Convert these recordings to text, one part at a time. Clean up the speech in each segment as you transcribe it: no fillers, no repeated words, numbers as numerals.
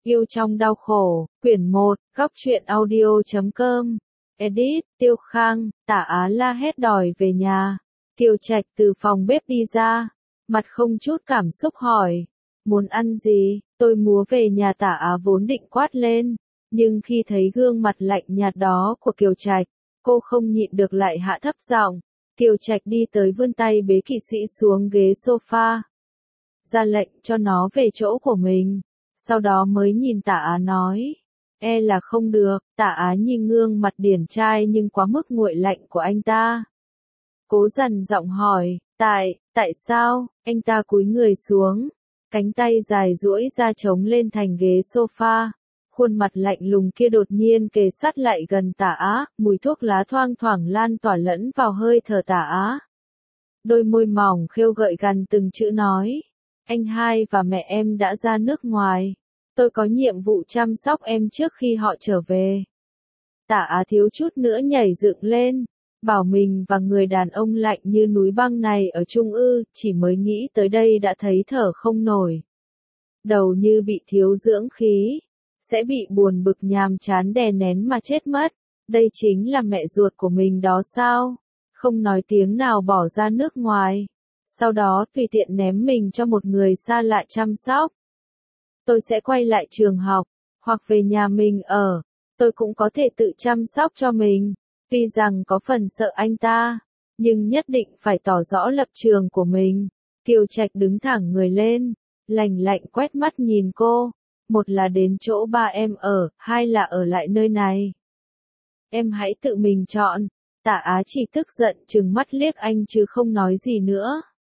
Yêu trong đau khổ, quyển 1, góc truyện audio.com. Edit, Tiêu Khang, Tả Á la hét đòi về nhà. Kiều Trạch từ phòng bếp đi ra, mặt không chút cảm xúc hỏi, muốn ăn gì? Tôi múa về nhà. Tả Á vốn định quát lên, nhưng khi thấy gương mặt lạnh nhạt đó của Kiều Trạch, cô không nhịn được lại hạ thấp giọng. Kiều Trạch đi tới vươn tay bế kỵ sĩ xuống ghế sofa, ra lệnh cho nó về chỗ của mình. Sau đó mới nhìn Tả Á nói, e là không được. Tả Á nhìn gương mặt điển trai nhưng quá mức nguội lạnh của anh ta, cố dằn giọng hỏi, tại sao? Anh ta cúi người xuống, cánh tay dài duỗi ra chống lên thành ghế sofa, khuôn mặt lạnh lùng kia đột nhiên kề sát lại gần Tả Á, mùi thuốc lá thoang thoảng lan tỏa lẫn vào hơi thở Tả Á. Đôi môi mỏng khêu gợi gằn từng chữ nói, anh hai và mẹ em đã ra nước ngoài. Tôi có nhiệm vụ chăm sóc em trước khi họ trở về. Tả Á thiếu chút nữa nhảy dựng lên, bảo mình và người đàn ông lạnh như núi băng này ở chung ư, chỉ mới nghĩ tới đây đã thấy thở không nổi. Đầu như bị thiếu dưỡng khí, sẽ bị buồn bực nhàm chán đè nén mà chết mất. Đây chính là mẹ ruột của mình đó sao? Không nói tiếng nào bỏ ra nước ngoài, sau đó tùy tiện ném mình cho một người xa lạ chăm sóc. Tôi sẽ quay lại trường học, hoặc về nhà mình ở. Tôi cũng có thể tự chăm sóc cho mình. Tuy rằng có phần sợ anh ta, nhưng nhất định phải tỏ rõ lập trường của mình. Kiều Trạch đứng thẳng người lên, lạnh lạnh quét mắt nhìn cô. Một là đến chỗ ba em ở, hai là ở lại nơi này. Em hãy tự mình chọn. Tả Á chỉ tức giận trừng mắt liếc anh chứ không nói gì nữa.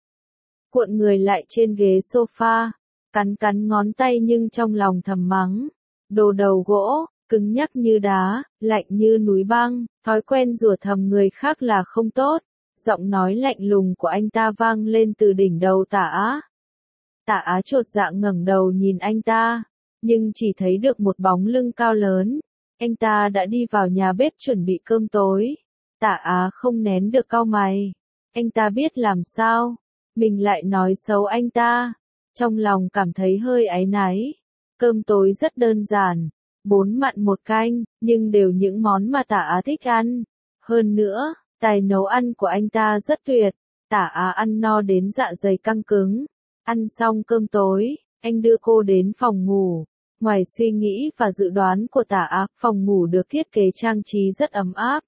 Cuộn người lại trên ghế sofa, cắn ngón tay nhưng trong lòng thầm mắng. Đồ đầu gỗ, cứng nhắc như đá, lạnh như núi băng, thói quen rủa thầm người khác là không tốt. Giọng nói lạnh lùng của anh ta vang lên từ đỉnh đầu Tả Á. Tả Á chột dạ ngẩng đầu nhìn anh ta, nhưng chỉ thấy được một bóng lưng cao lớn. Anh ta đã đi vào nhà bếp chuẩn bị cơm tối. Tả Á không nén được cau mày. Anh ta biết làm sao, mình lại nói xấu anh ta. Trong lòng cảm thấy hơi áy náy. Cơm tối rất đơn giản, 4 mặn 1 canh, nhưng đều những món mà Tả Á thích ăn. Hơn nữa, tài nấu ăn của anh ta rất tuyệt. Tả Á ăn no đến dạ dày căng cứng. Ăn xong cơm tối, anh đưa cô đến phòng ngủ. Ngoài suy nghĩ và dự đoán của Tả Á, phòng ngủ được thiết kế trang trí rất ấm áp,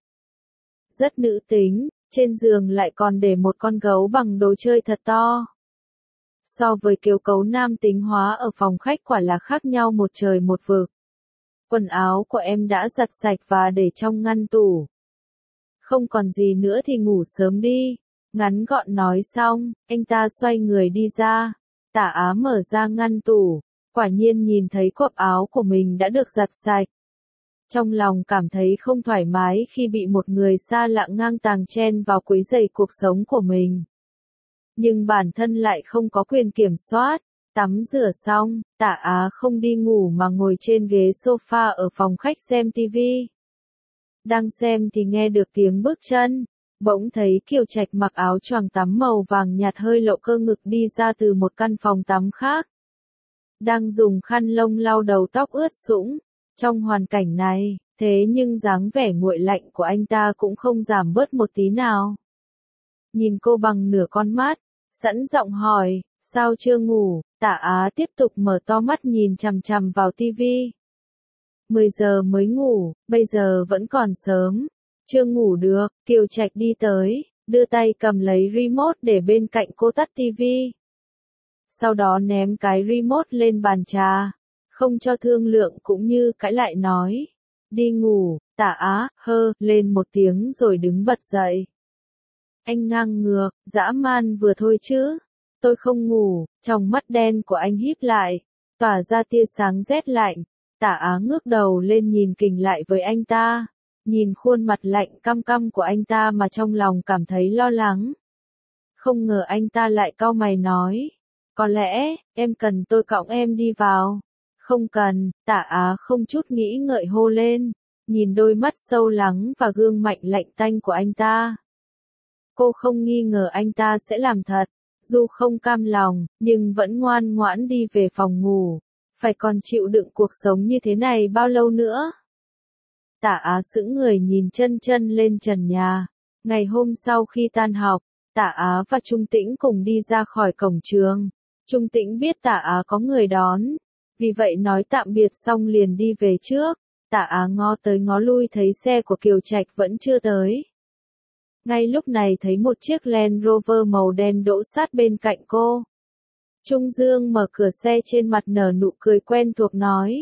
rất nữ tính. Trên giường lại còn để một con gấu bằng đồ chơi thật to. So với kết cấu nam tính hóa ở phòng khách quả là khác nhau một trời một vực. Quần áo của em đã giặt sạch và để trong ngăn tủ. Không còn gì nữa thì ngủ sớm đi. Ngắn gọn nói xong, anh ta xoay người đi ra. Tả Á mở ra ngăn tủ, quả nhiên nhìn thấy cộp áo của mình đã được giặt sạch. Trong lòng cảm thấy không thoải mái khi bị một người xa lạ ngang tàng chen vào quấy rầy cuộc sống của mình. Nhưng bản thân lại không có quyền kiểm soát. Tắm rửa xong, Tả Á không đi ngủ mà ngồi trên ghế sofa ở phòng khách xem tivi. Đang xem thì nghe được tiếng bước chân, bỗng thấy Kiều Trạch mặc áo choàng tắm màu vàng nhạt hơi lộ cơ ngực đi ra từ một căn phòng tắm khác. Đang dùng khăn lông lau đầu tóc ướt sũng. Trong hoàn cảnh này, thế nhưng dáng vẻ nguội lạnh của anh ta cũng không giảm bớt một tí nào. Nhìn cô bằng nửa con mắt, sẵn giọng hỏi, sao chưa ngủ? Tả Á tiếp tục mở to mắt nhìn chằm chằm vào tivi. 10 giờ mới ngủ, bây giờ vẫn còn sớm. Chưa ngủ được. Kiều Trạch đi tới, đưa tay cầm lấy remote để bên cạnh cô tắt tivi. Sau đó ném cái remote lên bàn trà, không cho thương lượng cũng như cãi lại nói. Đi ngủ. Tả Á lên một tiếng rồi đứng bật dậy. Anh ngang ngược, dã man vừa thôi chứ. Tôi không ngủ. Trong mắt đen của anh híp lại, tỏa ra tia sáng rét lạnh. Tả Á ngước đầu lên nhìn kình lại với anh ta. Nhìn khuôn mặt lạnh căm căm của anh ta mà trong lòng cảm thấy lo lắng. Không ngờ anh ta lại cau mày nói. Có lẽ, em cần tôi cõng em đi vào. Không cần. Tả Á không chút nghĩ ngợi hô lên. Nhìn đôi mắt sâu lắng và gương mặt lạnh tanh của anh ta. Cô không nghi ngờ anh ta sẽ làm thật. Dù không cam lòng, nhưng vẫn ngoan ngoãn đi về phòng ngủ. Phải còn chịu đựng cuộc sống như thế này bao lâu nữa? Tả Á sững người nhìn chân chân lên trần nhà. Ngày hôm sau khi tan học, Tả Á và Trung Tĩnh cùng đi ra khỏi cổng trường. Trung Tĩnh biết Tả Á có người đón, vì vậy nói tạm biệt xong liền đi về trước. Tả Á ngó tới ngó lui thấy xe của Kiều Trạch vẫn chưa tới. Ngay lúc này thấy một chiếc Land Rover màu đen đỗ sát bên cạnh cô. Trung Dương mở cửa xe, trên mặt nở nụ cười quen thuộc nói.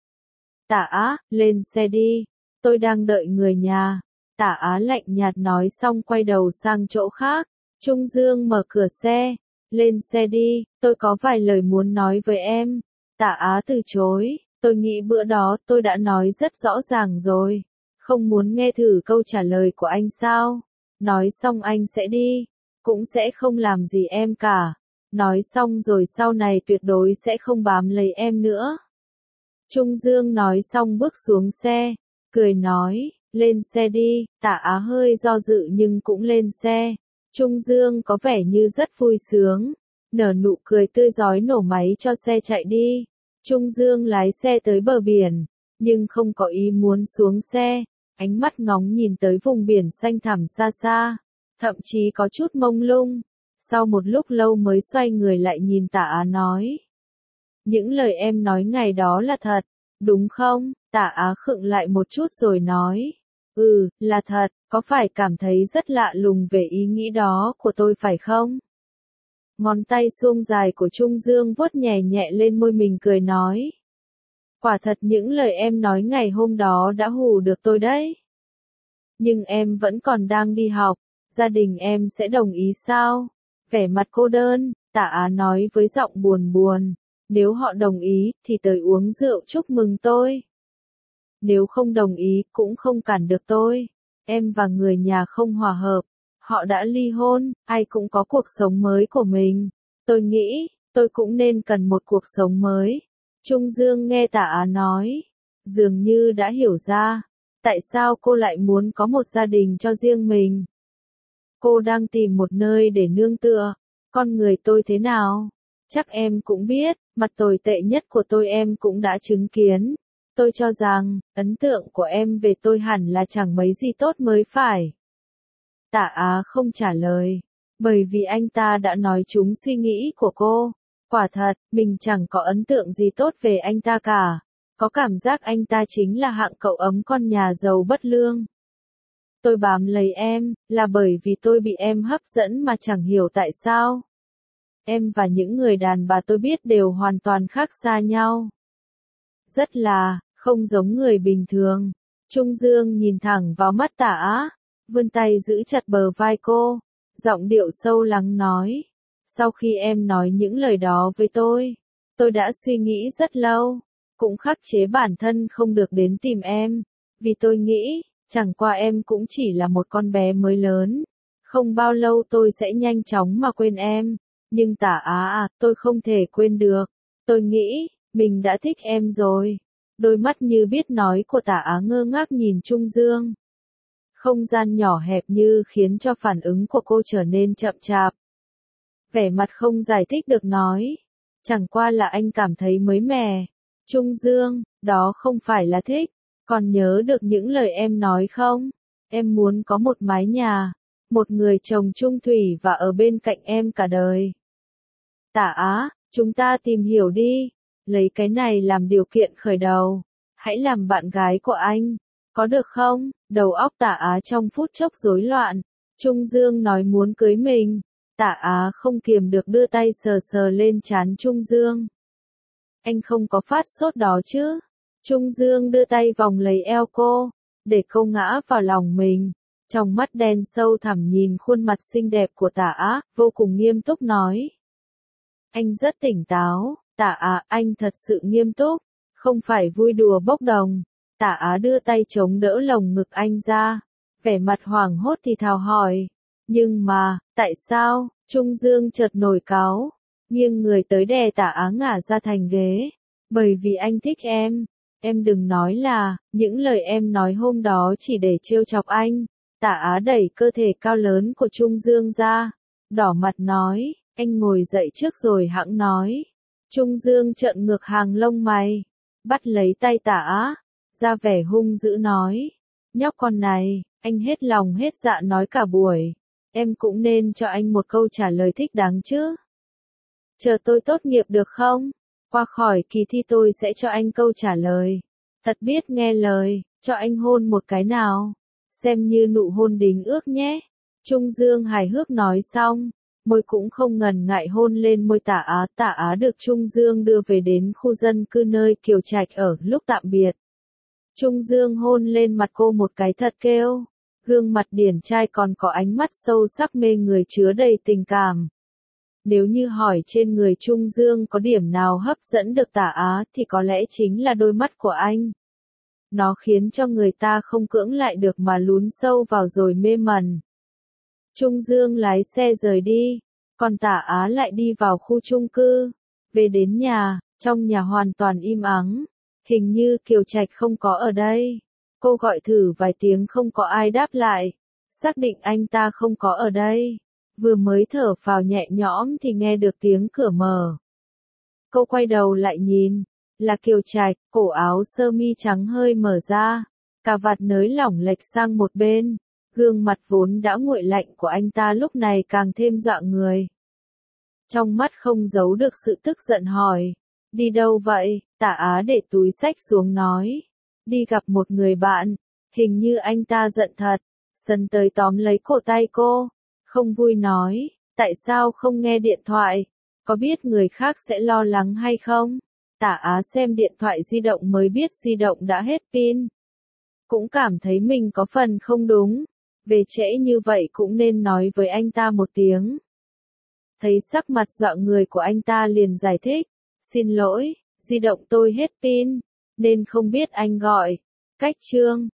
Tả Á, lên xe đi, tôi đang đợi người nhà. Tả Á lạnh nhạt nói xong quay đầu sang chỗ khác. Trung Dương mở cửa xe, lên xe đi, tôi có vài lời muốn nói với em. Tả Á từ chối, tôi nghĩ bữa đó tôi đã nói rất rõ ràng rồi. Không muốn nghe thử câu trả lời của anh sao? Nói xong anh sẽ đi, cũng sẽ không làm gì em cả. Nói xong rồi sau này tuyệt đối sẽ không bám lấy em nữa. Trung Dương nói xong bước xuống xe, cười nói, lên xe đi. Tả Á hơi do dự nhưng cũng lên xe. Trung Dương có vẻ như rất vui sướng, nở nụ cười tươi rói nổ máy cho xe chạy đi. Trung Dương lái xe tới bờ biển, nhưng không có ý muốn xuống xe, ánh mắt ngóng nhìn tới vùng biển xanh thẳm xa xa, thậm chí có chút mông lung. Sau một lúc lâu mới xoay người lại nhìn Tả Á nói. Những lời em nói ngày đó là thật, đúng không? Tả Á khựng lại một chút rồi nói. Là thật, có phải cảm thấy rất lạ lùng về ý nghĩ đó của tôi phải không? Ngón tay suông dài của Trung Dương vuốt nhẹ nhẹ lên môi mình cười nói. Quả thật những lời em nói ngày hôm đó đã hù được tôi đấy. Nhưng em vẫn còn đang đi học, gia đình em sẽ đồng ý sao? Vẻ mặt cô đơn, Tả Á nói với giọng buồn buồn. Nếu họ đồng ý, thì tới uống rượu chúc mừng tôi. Nếu không đồng ý, cũng không cản được tôi. Em và người nhà không hòa hợp. Họ đã ly hôn, ai cũng có cuộc sống mới của mình. Tôi nghĩ, tôi cũng nên cần một cuộc sống mới. Trung Dương nghe Tả Á nói, dường như đã hiểu ra. Tại sao cô lại muốn có một gia đình cho riêng mình? Cô đang tìm một nơi để nương tựa. Con người tôi thế nào? Chắc em cũng biết, mặt tồi tệ nhất của tôi em cũng đã chứng kiến. Tôi cho rằng, ấn tượng của em về tôi hẳn là chẳng mấy gì tốt mới phải. Tả Á không trả lời, bởi vì anh ta đã nói trúng suy nghĩ của cô. Quả thật, mình chẳng có ấn tượng gì tốt về anh ta cả. Có cảm giác anh ta chính là hạng cậu ấm con nhà giàu bất lương. Tôi bám lấy em, là bởi vì tôi bị em hấp dẫn mà chẳng hiểu tại sao. Em và những người đàn bà tôi biết đều hoàn toàn khác xa nhau. Rất là, không giống người bình thường. Trung Dương nhìn thẳng vào mắt Tả Á, vươn tay giữ chặt bờ vai cô, giọng điệu sâu lắng nói. Sau khi em nói những lời đó với tôi đã suy nghĩ rất lâu, cũng khắc chế bản thân không được đến tìm em, vì tôi nghĩ, chẳng qua em cũng chỉ là một con bé mới lớn. Không bao lâu tôi sẽ nhanh chóng mà quên em. Nhưng Tả Á tôi không thể quên được. Tôi nghĩ, mình đã thích em rồi. Đôi mắt như biết nói của Tả Á ngơ ngác nhìn Trung Dương. Không gian nhỏ hẹp như khiến cho phản ứng của cô trở nên chậm chạp. Vẻ mặt không giải thích được nói. Chẳng qua là anh cảm thấy mới mẻ. Trung Dương, đó không phải là thích. Còn nhớ được những lời em nói không? Em muốn có một mái nhà, một người chồng chung thủy và ở bên cạnh em cả đời. Tả Á, chúng ta tìm hiểu đi. Lấy cái này làm điều kiện khởi đầu. Hãy làm bạn gái của anh. Có được không? Đầu óc Tả Á trong phút chốc rối loạn. Trung Dương nói muốn cưới mình. Tả Á không kiềm được đưa tay sờ sờ lên trán Trung Dương. Anh không có phát sốt đó chứ? Trung Dương đưa tay vòng lấy eo cô, để cô ngã vào lòng mình. Trong mắt đen sâu thẳm nhìn khuôn mặt xinh đẹp của Tả Á, vô cùng nghiêm túc nói. Anh rất tỉnh táo, Tả Á, anh thật sự nghiêm túc, không phải vui đùa bốc đồng. Tả Á đưa tay chống đỡ lồng ngực anh ra, vẻ mặt hoảng hốt thì thào hỏi. Nhưng mà, tại sao? Trung Dương chợt nổi cáu, nghiêng người tới đè Tả Á ngả ra thành ghế. Bởi vì anh thích em đừng nói là, những lời em nói hôm đó chỉ để trêu chọc anh. Tả Á đẩy cơ thể cao lớn của Trung Dương ra, đỏ mặt nói, anh ngồi dậy trước rồi hẵng nói. Trung Dương trợn ngược hàng lông mày, bắt lấy tay Tả Á, ra vẻ hung dữ nói, nhóc con này, anh hết lòng hết dạ nói cả buổi, em cũng nên cho anh một câu trả lời thích đáng chứ. Chờ tôi tốt nghiệp được không? Qua khỏi kỳ thi tôi sẽ cho anh câu trả lời. Thật biết nghe lời, cho anh hôn một cái nào. Xem như nụ hôn đính ước nhé. Trung Dương hài hước nói xong, môi cũng không ngần ngại hôn lên môi Tả Á. Tả Á được Trung Dương đưa về đến khu dân cư nơi Kiều Trạch ở lúc tạm biệt. Trung Dương hôn lên mặt cô một cái thật kêu. Gương mặt điển trai còn có ánh mắt sâu sắc mê người chứa đầy tình cảm. Nếu như hỏi trên người Trung Dương có điểm nào hấp dẫn được Tả Á thì có lẽ chính là đôi mắt của anh. Nó khiến cho người ta không cưỡng lại được mà lún sâu vào rồi mê mẩn. Trung Dương lái xe rời đi, còn Tả Á lại đi vào khu chung cư. Về đến nhà, trong nhà hoàn toàn im ắng. Hình như Kiều Trạch không có ở đây. Cô gọi thử vài tiếng không có ai đáp lại. Xác định anh ta không có ở đây. Vừa mới thở phào nhẹ nhõm thì nghe được tiếng cửa mở. Cô quay đầu lại nhìn, là Kiều Trạch, cổ áo sơ mi trắng hơi mở ra, cà vạt nới lỏng lệch sang một bên, gương mặt vốn đã nguội lạnh của anh ta lúc này càng thêm dọa người. Trong mắt không giấu được sự tức giận hỏi, đi đâu vậy? Tả Á để túi xách xuống nói, đi gặp một người bạn, hình như anh ta giận thật, sân tới tóm lấy cổ tay cô. Không vui nói, tại sao không nghe điện thoại, có biết người khác sẽ lo lắng hay không? Tả Á xem điện thoại di động mới biết di động đã hết pin. Cũng cảm thấy mình có phần không đúng, về trễ như vậy cũng nên nói với anh ta một tiếng. Thấy sắc mặt dọa người của anh ta liền giải thích, xin lỗi, di động tôi hết pin, nên không biết anh gọi. Cách chương